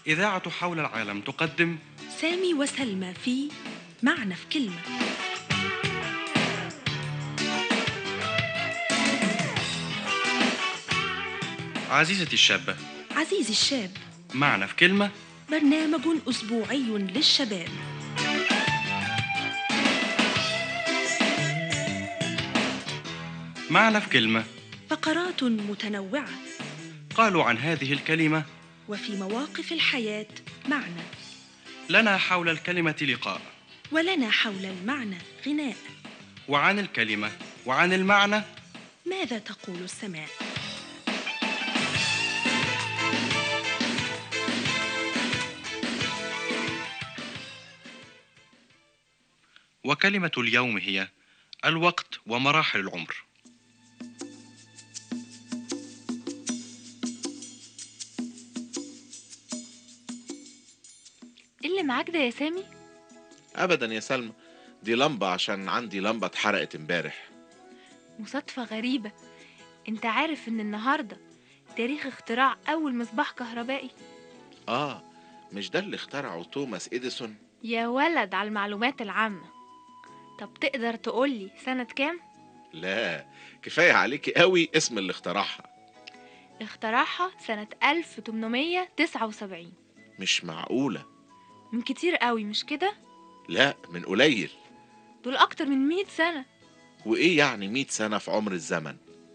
إذاعة حول العالم تقدم سامي وسلمى في معنى في كلمة. عزيزتي الشابة، عزيزي الشاب، معنا في كلمة. برنامج أسبوعي للشباب. معنا في كلمة. فقرات متنوعة قالوا عن هذه الكلمة: وفي مواقف الحياة معنى، لنا حول الكلمة لقاء، ولنا حول المعنى غناء. وعن الكلمة وعن المعنى ماذا تقول السماء؟ وكلمة اليوم هي الوقت ومراحل العمر. ايه اللي معاك ده يا سامي؟ ابدا يا سلمى، دي لمبة عشان عندي لمبة اتحرقت امبارح. مصادفة غريبة. انت عارف ان النهاردة تاريخ اختراع اول مصباح كهربائي؟ اه، مش ده اللي اخترعه توماس اديسون؟ يا ولد على المعلومات العامة. طب تقدر تقولي سنة كام؟ لا، كفاية عليكي قوي اسم اللي اخترعها. اخترعها سنة 1879. مش معقولة. من كتير قوي مش كده؟ لا، من قليل. دول اكتر من 100 سنة. وايه يعني 100 سنة في عمر الزمن؟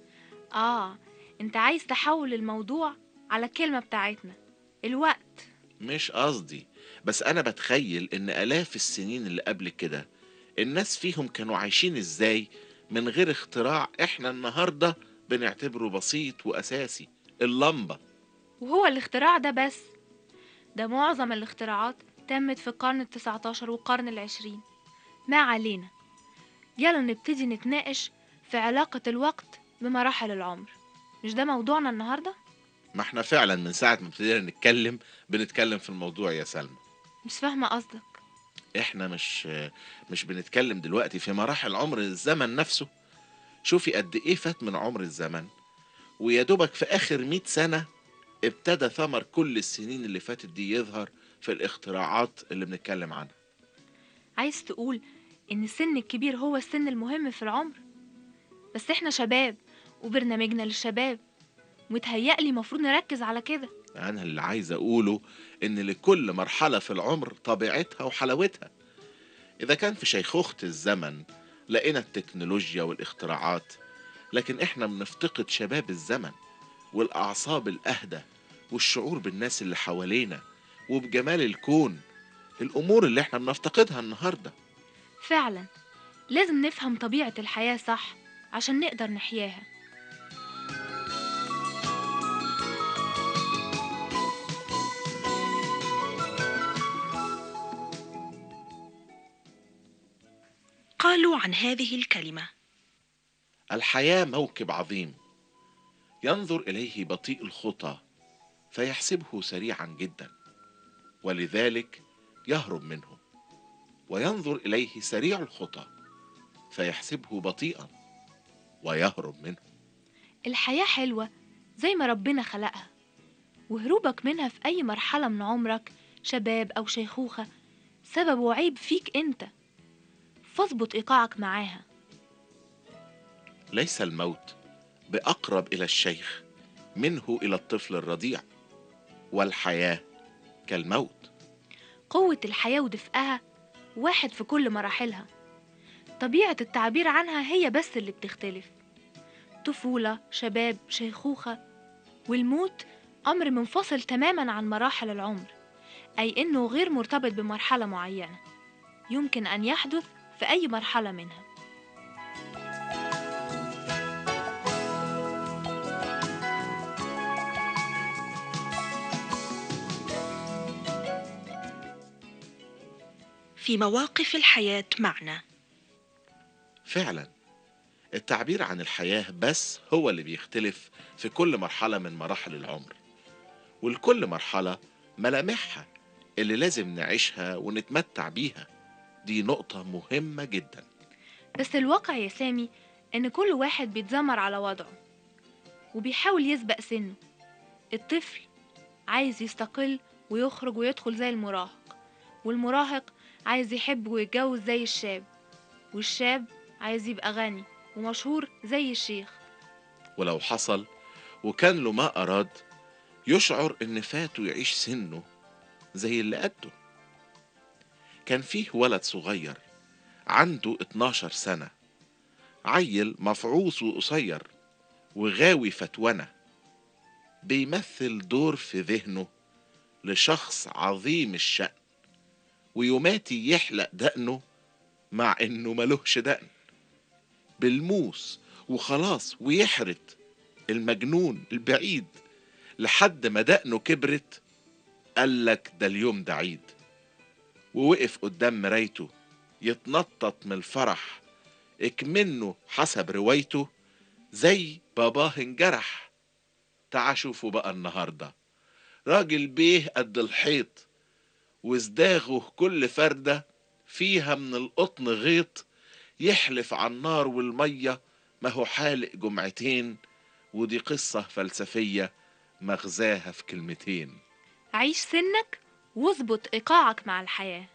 انت عايز تحول الموضوع على الكلمة بتاعتنا، الوقت. مش قصدي، بس انا بتخيل ان الاف السنين اللي قبل كده الناس فيهم كانوا عايشين ازاي من غير اختراع احنا النهاردة بنعتبره بسيط واساسي، اللمبة. وهو الاختراع ده بس؟ ده معظم الاختراعات تمت في القرن ال19 والقرن ال20. ما علينا، يلا نبتدي نتناقش في علاقة الوقت بمراحل العمر. مش ده موضوعنا النهاردة؟ ما احنا فعلا من ساعة ما ابتدينا بنتكلم في الموضوع يا سلمى. مش فاهمة قصدك. احنا مش بنتكلم دلوقتي في مراحل عمر الزمن نفسه. شوفي قد ايه فات من عمر الزمن، ويا دوبك في اخر 100 سنة ابتدى ثمر كل السنين اللي فاتت دي يظهر في الاختراعات اللي بنتكلم عنها. عايز تقول إن السن الكبير هو السن المهم في العمر؟ بس إحنا شباب وبرنامجنا للشباب، متهيألي مفروض نركز على كده. انا اللي عايز اقوله ان لكل مرحلة في العمر طبيعتها وحلاوتها. اذا كان في شيخوخة الزمن لقينا التكنولوجيا والاختراعات، لكن احنا بنفتقد شباب الزمن والاعصاب الاهدى والشعور بالناس اللي حوالينا وبجمال الكون، الامور اللي احنا بنفتقدها النهاردة. فعلا لازم نفهم طبيعة الحياة صح عشان نقدر نحياها. قالوا عن هذه الكلمة: الحياة موكب عظيم ينظر اليه بطيء الخطى فيحسبه سريعا جدا، ولذلك يهرب منه، وينظر اليه سريع الخطى فيحسبه بطيئا ويهرب منه. الحياة حلوة زي ما ربنا خلقها، وهروبك منها في أي مرحلة من عمرك، شباب أو شيخوخة، سبب وعيب فيك أنت، فاظبط إيقاعك معاها. ليس الموت بأقرب إلى الشيخ منه إلى الطفل الرضيع، والحياة كالموت. قوة الحياة ودفئها واحد في كل مراحلها، طبيعة التعبير عنها هي بس اللي بتختلف. طفولة، شباب، شيخوخة، والموت أمر منفصل تماما عن مراحل العمر، أي إنه غير مرتبط بمرحلة معينة، يمكن أن يحدث في أي مرحلة منها. في مواقف الحياة معنى. فعلا التعبير عن الحياة بس هو اللي بيختلف في كل مرحلة من مراحل العمر، ولكل مرحلة ملامحها اللي لازم نعيشها ونتمتع بيها. دي نقطة مهمة جدا. بس الواقع يا سامي إن كل واحد بيتذمر على وضعه وبيحاول يسبق سنه. الطفل عايز يستقل ويخرج ويدخل زي المراهق، والمراهق عايز يحب ويتجوز زي الشاب، والشاب عايز يبقى غني ومشهور زي الشيخ. ولو حصل وكان له ما أراد، يشعر إن فاته يعيش سنه زي اللي قده. كان فيه ولد صغير عنده 12 سنة، عيل مفعوص وقصير وغاوي فتونة، بيمثل دور في ذهنه لشخص عظيم الشأن، ويوماتي يحلق دقنه مع إنه ملوش دقن بالموس وخلاص، ويحرت المجنون البعيد لحد ما دقنه كبرت. قالك ده اليوم ده عيد، ووقف قدام مرايته يتنطط من الفرح، اكمنه حسب روايته زي باباه انجرح. تعا شوفوا بقى النهاردة راجل بيه قد الحيط، وازداغه كل فردة فيها من القطن غيط، يحلف على النار والمية ما هو حالق جمعتين. ودي قصة فلسفية مغزاها في كلمتين: عيش سنك واظبط إيقاعك مع الحياة.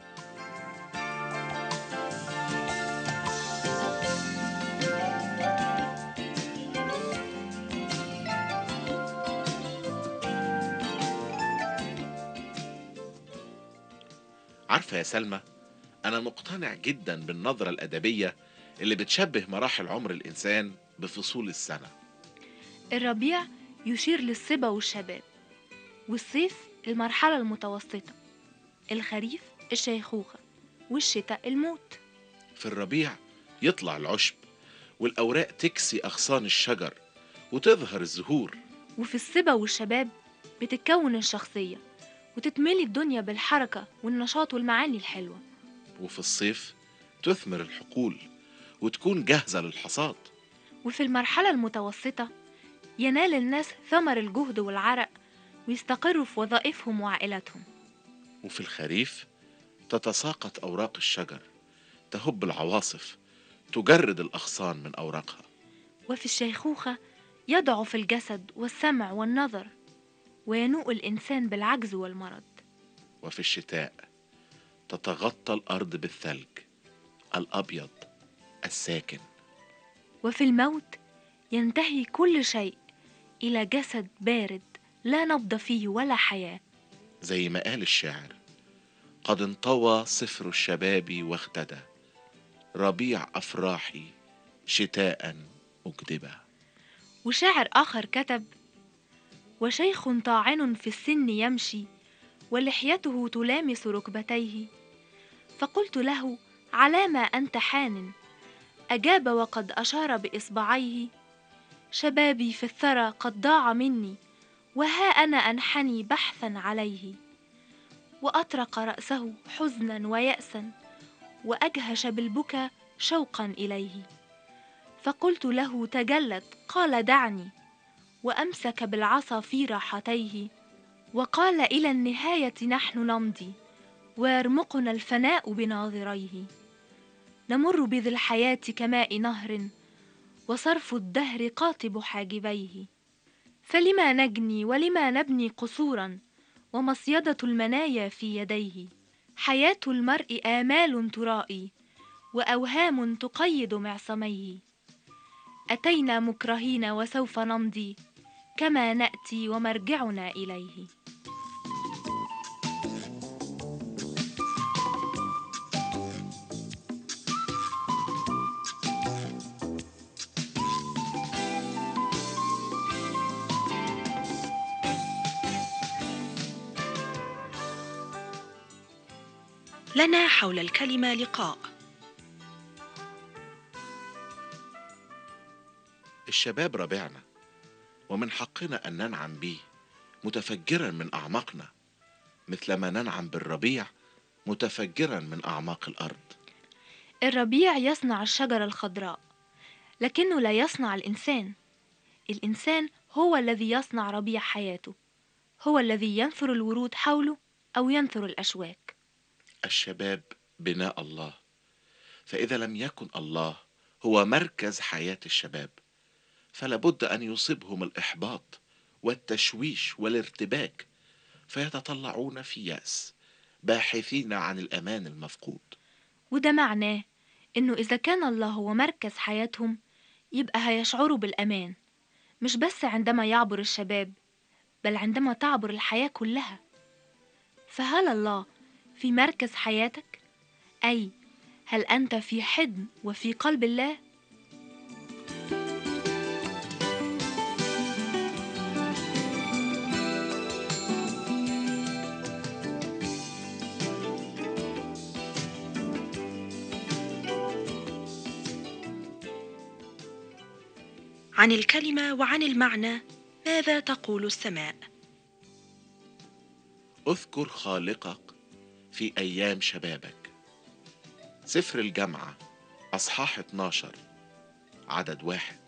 عارفة يا سلمى، أنا مقتنع جدا بالنظرة الأدبية اللي بتشبه مراحل عمر الإنسان بفصول السنة. الربيع يشير للصبا والشباب، والصيف المرحلة المتوسطة، الخريف الشيخوخة، والشتاء الموت. في الربيع يطلع العشب والأوراق تكسي أغصان الشجر وتظهر الزهور. وفي الصبا والشباب بتتكون الشخصية وتتملي الدنيا بالحركة والنشاط والمعاني الحلوة. وفي الصيف تثمر الحقول وتكون جاهزة للحصاد. وفي المرحلة المتوسطة ينال الناس ثمر الجهد والعرق ويستقروا في وظائفهم وعائلاتهم. وفي الخريف تتساقط أوراق الشجر، تهب العواصف، تجرد الأغصان من أوراقها. وفي الشيخوخة يضعف الجسد والسمع والنظر، وينوء الإنسان بالعجز والمرض. وفي الشتاء تتغطى الأرض بالثلج الأبيض الساكن. وفي الموت ينتهي كل شيء إلى جسد بارد لا نبض فيه ولا حياة. زي ما قال الشاعر: قد انطوى صفر الشباب واغتدى، ربيع أفراحي شتاء مكدبة. وشاعر آخر كتب: وشيخ طاعن في السن يمشي ولحيته تلامس ركبتيه، فقلت له على ما أنت حان، أجاب وقد أشار بإصبعيه: شبابي في الثرى قد ضاع مني، وها أنا أنحني بحثا عليه. وأطرق رأسه حزنا ويأسا وأجهش بالبكا شوقا إليه، فقلت له تجلت، قال دعني، وأمسك بالعصا في راحتيه، وقال إلى النهاية نحن نمضي، ويرمقنا الفناء بناظريه، نمر بذي الحياة كماء نهر، وصرف الدهر قاطب حاجبيه، فلما نجني ولما نبني قصورا، ومصيدة المنايا في يديه، حياة المرء آمال ترائي، وأوهام تقيد معصميه، أتينا مكرهين وسوف نمضي، كما نأتي ومرجعنا إليه. لنا حول الكلمة لقاء. الشباب ربيعنا، ومن حقنا أن ننعم به متفجرا من أعماقنا، مثلما ننعم بالربيع متفجرا من أعماق الأرض. الربيع يصنع الشجرة الخضراء، لكنه لا يصنع الإنسان. الإنسان هو الذي يصنع ربيع حياته، هو الذي ينثر الورود حوله أو ينثر الأشواك. الشباب بناء الله، فإذا لم يكن الله هو مركز حياة الشباب، فلا بد أن يصيبهم الإحباط والتشويش والارتباك، فيتطلعون في يأس باحثين عن الأمان المفقود. وده معناه إنه إذا كان الله هو مركز حياتهم يبقى هيشعروا بالأمان، مش بس عندما يعبر الشباب بل عندما تعبر الحياة كلها. فهل الله في مركز حياتك؟ أي هل أنت في حضن وفي قلب الله؟ عن الكلمة وعن المعنى ماذا تقول السماء؟ اذكر خالقك في أيام شبابك. سفر الجامعة أصحاح 12 عدد 1.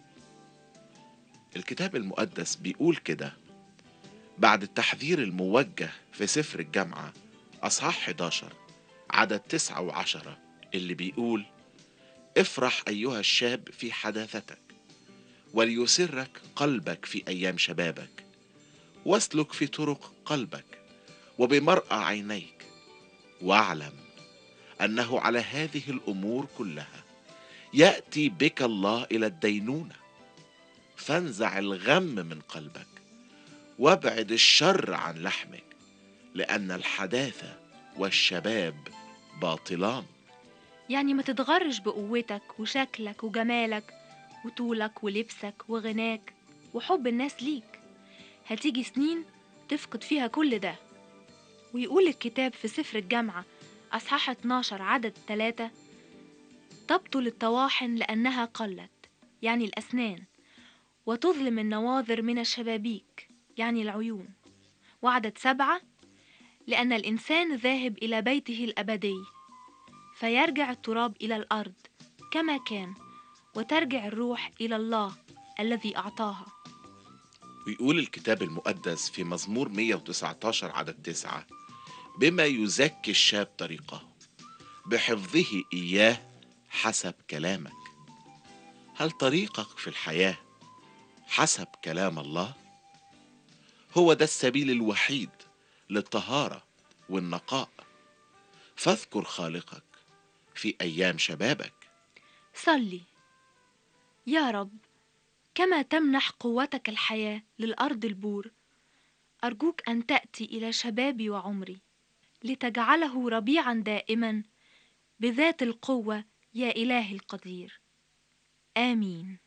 الكتاب المقدس بيقول كده بعد التحذير الموجه في سفر الجامعة أصحاح 11 عدد 9 و10 اللي بيقول: افرح أيها الشاب في حداثتك، وليسرك قلبك في أيام شبابك، واسلك في طرق قلبك وبمرأى عينيك، واعلم أنه على هذه الأمور كلها يأتي بك الله إلى الدينونة. فانزع الغم من قلبك وابعد الشر عن لحمك، لأن الحداثة والشباب باطلان. يعني ما تتغرش بقوتك وشكلك وجمالك وطولك ولبسك وغناك وحب الناس ليك، هتيجي سنين تفقد فيها كل ده. ويقول الكتاب في سفر الجامعة أصحاح 12 عدد 3: تبطل الطواحن لأنها قلت، يعني الأسنان، وتظلم النواظر من الشبابيك، يعني العيون. وعدد 7: لأن الإنسان ذاهب إلى بيته الأبدي، فيرجع التراب إلى الأرض كما كان، وترجع الروح إلى الله الذي أعطاها. ويقول الكتاب المقدس في مزمور 119 عدد 9: بما يزكي الشاب طريقه، بحفظه إياه حسب كلامك. هل طريقك في الحياة حسب كلام الله؟ هو ده السبيل الوحيد للطهارة والنقاء. فاذكر خالقك في أيام شبابك. صلي: يا رب، كما تمنح قوتك الحياة للأرض البور، أرجوك أن تأتي إلى شبابي وعمري، لتجعله ربيعا دائما بذات القوة يا إلهي القدير. آمين.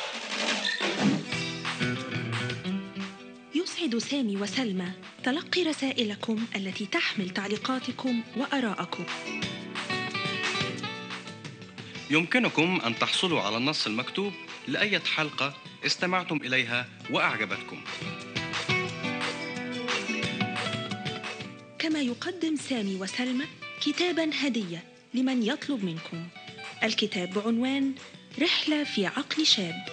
يسعد سامي وسلمى تلقي رسائلكم التي تحمل تعليقاتكم وآراءكم. يمكنكم أن تحصلوا على النص المكتوب لأي حلقة استمعتم إليها وأعجبتكم. كما يقدم سامي وسلمى كتاباً هدية لمن يطلب منكم. الكتاب بعنوان رحلة في عقل شاب.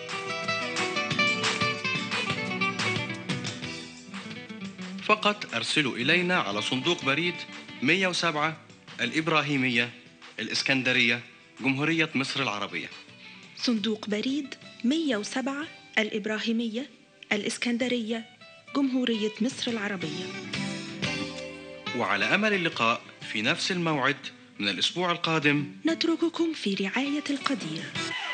فقط أرسلوا إلينا على صندوق بريد 107 الإبراهيمية، الإسكندرية، جمهورية مصر العربية. صندوق بريد 107 الإبراهيمية، الإسكندرية، جمهورية مصر العربية. وعلى أمل اللقاء في نفس الموعد من الأسبوع القادم. نترككم في رعاية القدير.